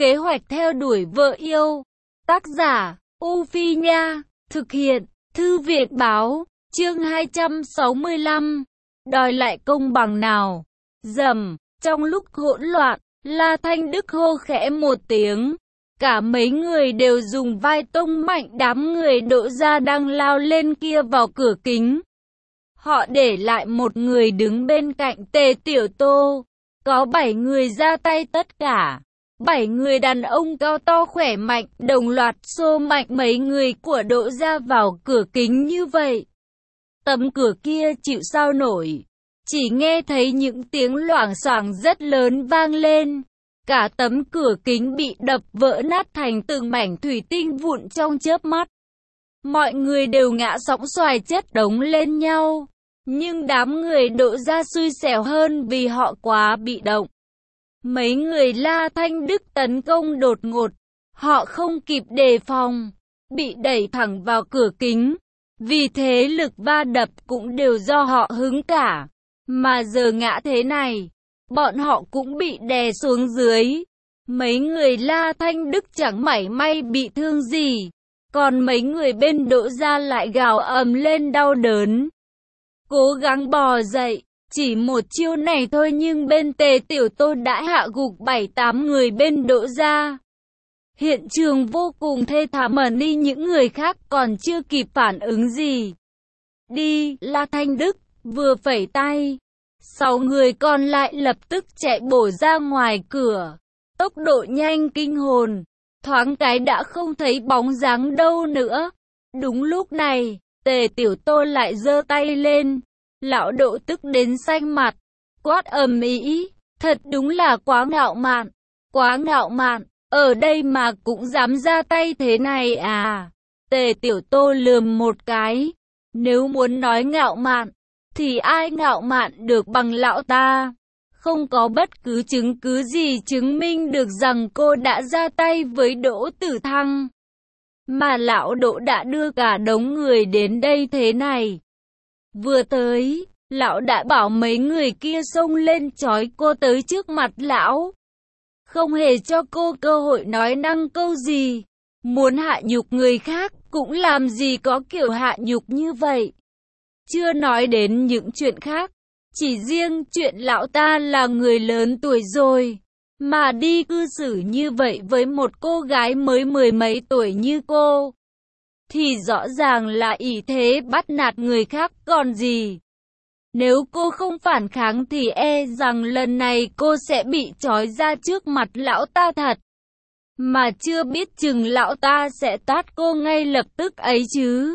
Kế hoạch theo đuổi vợ yêu. Tác giả, U Phi Nha. Thực hiện, Thư viện Báo. Chương 265. Đòi lại công bằng nào. Rầm, trong lúc hỗn loạn, La Thanh Đức hô khẽ một tiếng. Cả mấy người đều dùng vai tông mạnh đám người Đỗ gia đang lao lên kia vào cửa kính. Họ để lại một người đứng bên cạnh Tề Tiểu Tô. Có 7 người ra tay tất cả. 7 người đàn ông cao to khỏe mạnh, đồng loạt xô mạnh mấy người của Đỗ gia vào cửa kính như vậy. Tấm cửa kia chịu sao nổi. Chỉ nghe thấy những tiếng loảng xoảng rất lớn vang lên. Cả tấm cửa kính bị đập vỡ nát thành từng mảnh thủy tinh vụn trong chớp mắt. Mọi người đều ngã sóng xoài chất đống lên nhau. Nhưng đám người Đỗ gia xui xẻo hơn vì họ quá bị động. Mấy người La Thanh Đức tấn công đột ngột. Họ không kịp đề phòng, bị đẩy thẳng vào cửa kính. Vì thế lực va đập cũng đều do họ hứng cả. Mà giờ ngã thế này, bọn họ cũng bị đè xuống dưới. Mấy người La Thanh Đức chẳng mảy may bị thương gì. Còn mấy người bên Đỗ gia lại gào ầm lên đau đớn. Cố gắng bò dậy. Chỉ một chiêu này thôi nhưng bên Tề Tiểu Tô đã hạ gục 7-8 người bên Đỗ gia. Hiện trường vô cùng thê thảm mà đi, những người khác còn chưa kịp phản ứng gì. Đi, La Thanh Đức vừa phẩy tay. 6 người còn lại lập tức chạy bổ ra ngoài cửa. Tốc độ nhanh kinh hồn. Thoáng cái đã không thấy bóng dáng đâu nữa. Đúng lúc này, Tề Tiểu Tô lại giơ tay lên. Lão Đỗ tức đến xanh mặt, quát ầm ĩ, thật đúng là quá ngạo mạn, quá ngạo mạn, ở đây mà cũng dám ra tay thế này à. Tề Tiểu Tô lườm một cái, nếu muốn nói ngạo mạn, thì ai ngạo mạn được bằng lão ta. Không có bất cứ chứng cứ gì chứng minh được rằng cô đã ra tay với Đỗ Tử Thăng. Mà lão Đỗ đã đưa cả đống người đến đây thế này. Vừa tới, lão đã bảo mấy người kia xông lên trói cô tới trước mặt lão. Không hề cho cô cơ hội nói năng câu gì. Muốn hạ nhục người khác, cũng làm gì có kiểu hạ nhục như vậy. Chưa nói đến những chuyện khác. Chỉ riêng chuyện lão ta là người lớn tuổi rồi. Mà đi cư xử như vậy với một cô gái mới 10 mấy tuổi như cô. Thì rõ ràng là ỷ thế bắt nạt người khác còn gì. Nếu cô không phản kháng thì e rằng lần này cô sẽ bị trói ra trước mặt lão ta thật. Mà chưa biết chừng lão ta sẽ tát cô ngay lập tức ấy chứ.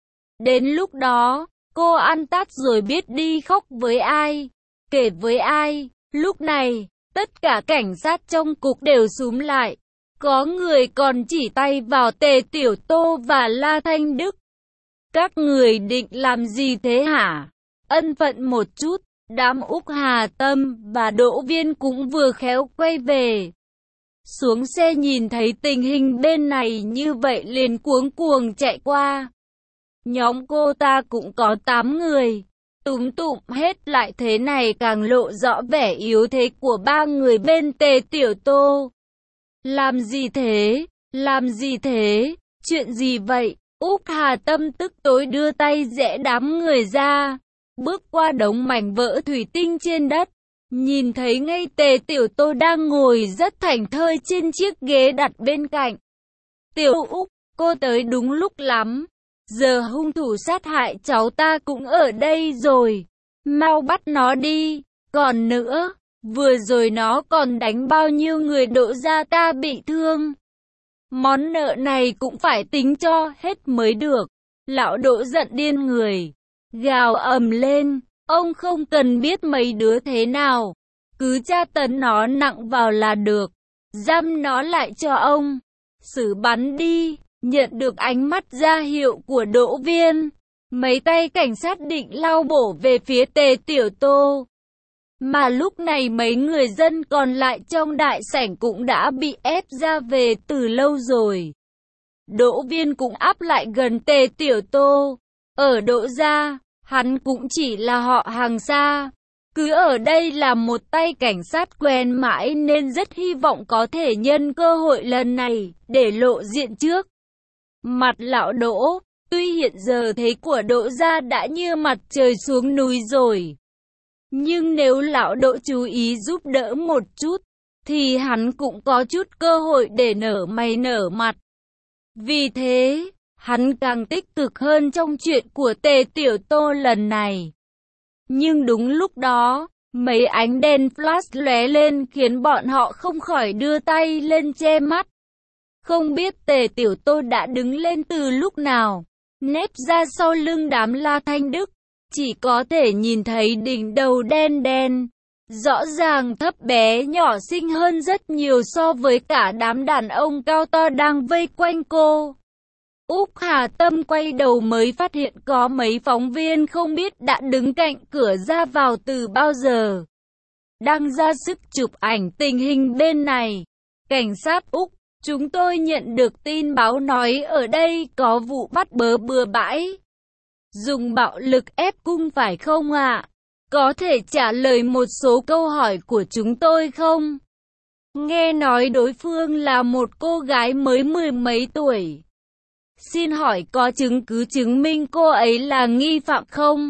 Đến lúc đó, cô ăn tát rồi biết đi khóc với ai, kể với ai. Lúc này, tất cả cảnh sát trong cục đều xúm lại. Có người còn chỉ tay vào Tề Tiểu Tô và La Thanh Đức. Các người định làm gì thế hả? Ân phận một chút, đám Úc Hà Tâm và Đỗ Viên cũng vừa khéo quay về. Xuống xe nhìn thấy tình hình bên này như vậy liền cuống cuồng chạy qua. Nhóm cô ta cũng có 8 người. Túm tụm hết lại thế này càng lộ rõ vẻ yếu thế của 3 người bên Tề Tiểu Tô. Làm gì thế? Làm gì thế? Chuyện gì vậy? Úc Hà Tâm tức tối đưa tay giãy đám người ra. Bước qua đống mảnh vỡ thủy tinh trên đất. Nhìn thấy ngay Tề Tiểu Tô đang ngồi rất thảnh thơi trên chiếc ghế đặt bên cạnh. Tiểu Úc, cô tới đúng lúc lắm. Giờ hung thủ sát hại cháu ta cũng ở đây rồi. Mau bắt nó đi. Còn nữa, vừa rồi nó còn đánh bao nhiêu người Đỗ gia ta bị thương. Món nợ này cũng phải tính cho hết mới được. Lão Đỗ giận điên người. Gào ầm lên. Ông không cần biết mấy đứa thế nào. Cứ tra tấn nó nặng vào là được. Giam nó lại cho ông. Xử bắn đi. Nhận được ánh mắt ra hiệu của Đỗ Viên. Mấy tay cảnh sát định lao bổ về phía Tề Tiểu Tô. Mà lúc này mấy người dân còn lại trong đại sảnh cũng đã bị ép ra về từ lâu rồi. Đỗ Viên cũng áp lại gần Tề Tiểu Tô. Ở Đỗ gia, hắn cũng chỉ là họ hàng xa. Cứ ở đây làm một tay cảnh sát quen mãi nên rất hy vọng có thể nhân cơ hội lần này để lộ diện trước mặt lão Đỗ. Tuy hiện giờ thế của Đỗ gia đã như mặt trời xuống núi rồi, nhưng nếu lão Đỗ chú ý giúp đỡ một chút, thì hắn cũng có chút cơ hội để nở mày nở mặt. Vì thế, hắn càng tích cực hơn trong chuyện của Tề Tiểu Tô lần này. Nhưng đúng lúc đó, mấy ánh đèn flash lóe lên khiến bọn họ không khỏi đưa tay lên che mắt. Không biết Tề Tiểu Tô đã đứng lên từ lúc nào, nép ra sau lưng đám La Thanh Đức, chỉ có thể nhìn thấy đỉnh đầu đen đen, rõ ràng thấp bé nhỏ xinh hơn rất nhiều so với cả đám đàn ông cao to đang vây quanh cô. Úc Hà Tâm quay đầu mới phát hiện có mấy phóng viên không biết đã đứng cạnh cửa ra vào từ bao giờ, đang ra sức chụp ảnh tình hình bên này. Cảnh sát Úc, chúng tôi nhận được tin báo nói ở đây có vụ bắt bớ bừa bãi, dùng bạo lực ép cung phải không ạ? Có thể trả lời một số câu hỏi của chúng tôi không? Nghe nói đối phương là một cô gái mới 10 mấy tuổi. Xin hỏi có chứng cứ chứng minh cô ấy là nghi phạm không?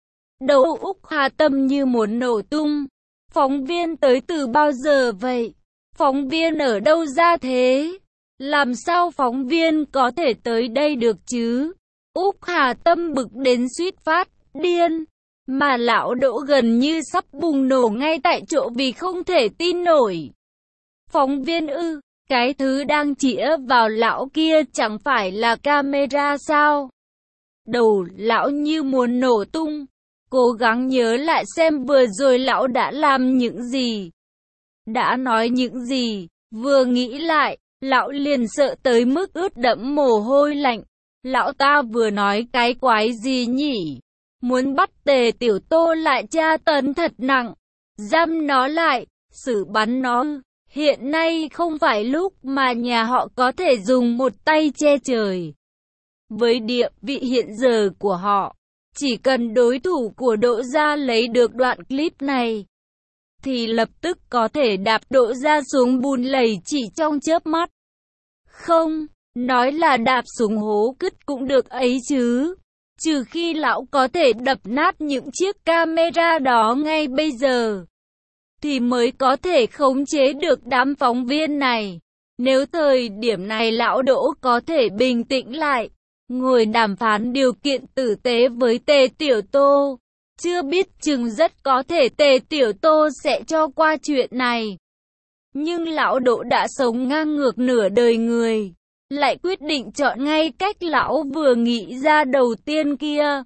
Đầu Úc Hà Tâm như muốn nổ tung. Phóng viên tới từ bao giờ vậy? Phóng viên ở đâu ra thế? Làm sao phóng viên có thể tới đây được chứ? Úc Hà Tâm bực đến suýt phát điên. Mà lão Đỗ gần như sắp bùng nổ ngay tại chỗ vì không thể tin nổi. Phóng viên ư? Cái thứ đang chĩa vào lão kia chẳng phải là camera sao? Đầu lão như muốn nổ tung. Cố gắng nhớ lại xem vừa rồi lão đã làm những gì, đã nói những gì. Vừa nghĩ lại, lão liền sợ tới mức ướt đẫm mồ hôi lạnh. Lão ta vừa nói cái quái gì nhỉ? Muốn bắt Tề Tiểu Tô lại tra tấn thật nặng, giam nó lại, xử bắn nó. Hiện nay không phải lúc mà nhà họ có thể dùng một tay che trời. Với địa vị hiện giờ của họ, chỉ cần đối thủ của Đỗ Gia lấy được đoạn clip này, thì lập tức có thể đạp Đỗ Gia xuống bùn lầy chỉ trong chớp mắt. Không, nói là đạp xuống hố cứt cũng được ấy chứ. Trừ khi lão có thể đập nát những chiếc camera đó ngay bây giờ, thì mới có thể khống chế được đám phóng viên này. Nếu thời điểm này lão Đỗ có thể bình tĩnh lại, ngồi đàm phán điều kiện tử tế với Tề Tiểu Tô, chưa biết chừng rất có thể Tề Tiểu Tô sẽ cho qua chuyện này. Nhưng lão Đỗ đã sống ngang ngược nửa đời người, lại quyết định chọn ngay cách lão vừa nghĩ ra đầu tiên kia.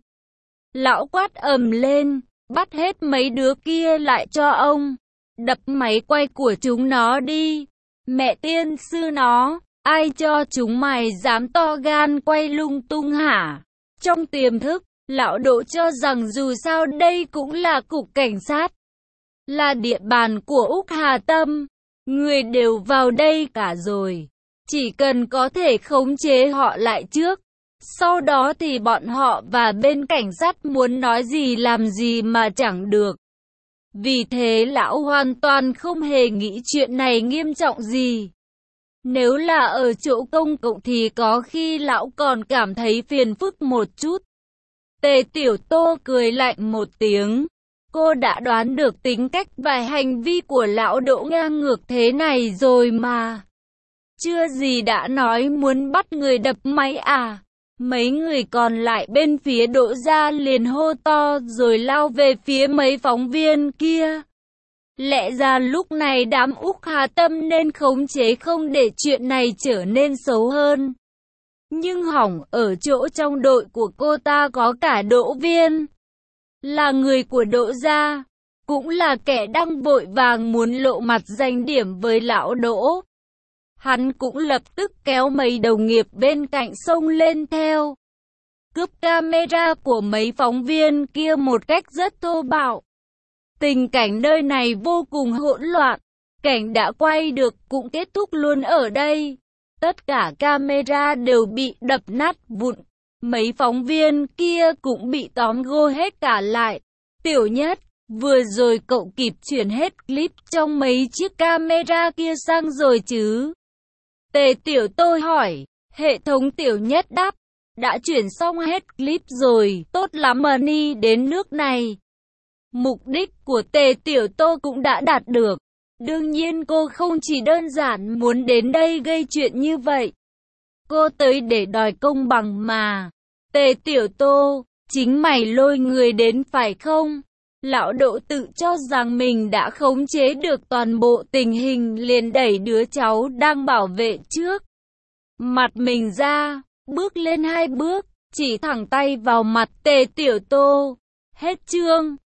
Lão quát ầm lên, bắt hết mấy đứa kia lại cho ông, đập máy quay của chúng nó đi. Mẹ tiên sư nó, ai cho chúng mày dám to gan quay lung tung hả? Trong tiềm thức, lão Đỗ cho rằng dù sao đây cũng là cục cảnh sát, là địa bàn của Úc Hà Tâm, người đều vào đây cả rồi. Chỉ cần có thể khống chế họ lại trước, sau đó thì bọn họ và bên cảnh sát muốn nói gì làm gì mà chẳng được. Vì thế lão hoàn toàn không hề nghĩ chuyện này nghiêm trọng gì. Nếu là ở chỗ công cộng thì có khi lão còn cảm thấy phiền phức một chút. Tề Tiểu Tô cười lạnh một tiếng. Cô đã đoán được tính cách và hành vi của lão Đỗ ngang ngược thế này rồi mà. Chưa gì đã nói muốn bắt người đập máy à. Mấy người còn lại bên phía Đỗ Gia liền hô to rồi lao về phía mấy phóng viên kia. Lẽ ra lúc này đám Úc Hà Tâm nên khống chế không để chuyện này trở nên xấu hơn. Nhưng hỏng ở chỗ trong đội của cô ta có cả Đỗ Viên, là người của Đỗ Gia, cũng là kẻ đang vội vàng muốn lộ mặt giành điểm với lão Đỗ. Hắn cũng lập tức kéo mấy đồng nghiệp bên cạnh xông lên theo, cướp camera của mấy phóng viên kia một cách rất thô bạo. Tình cảnh nơi này vô cùng hỗn loạn, cảnh đã quay được cũng kết thúc luôn ở đây. Tất cả camera đều bị đập nát vụn, mấy phóng viên kia cũng bị tóm gô hết cả lại. Tiểu Nhất, Vừa rồi cậu kịp chuyển hết clip trong mấy chiếc camera kia sang rồi chứ? Tề Tiểu Tôi hỏi. Hệ thống Tiểu Nhất đáp. Đã chuyển xong hết clip rồi, tốt lắm Money đến nước này. Mục đích của Tề Tiểu Tô cũng đã đạt được. Đương nhiên cô không chỉ đơn giản muốn đến đây gây chuyện như vậy. Cô tới để đòi công bằng mà. Tề Tiểu Tô, chính mày lôi người đến phải không? Lão Độ tự cho rằng mình đã khống chế được toàn bộ tình hình liền đẩy đứa cháu đang bảo vệ trước mặt mình ra, bước lên 2 bước, chỉ thẳng tay vào mặt Tề Tiểu Tô. Hết chương.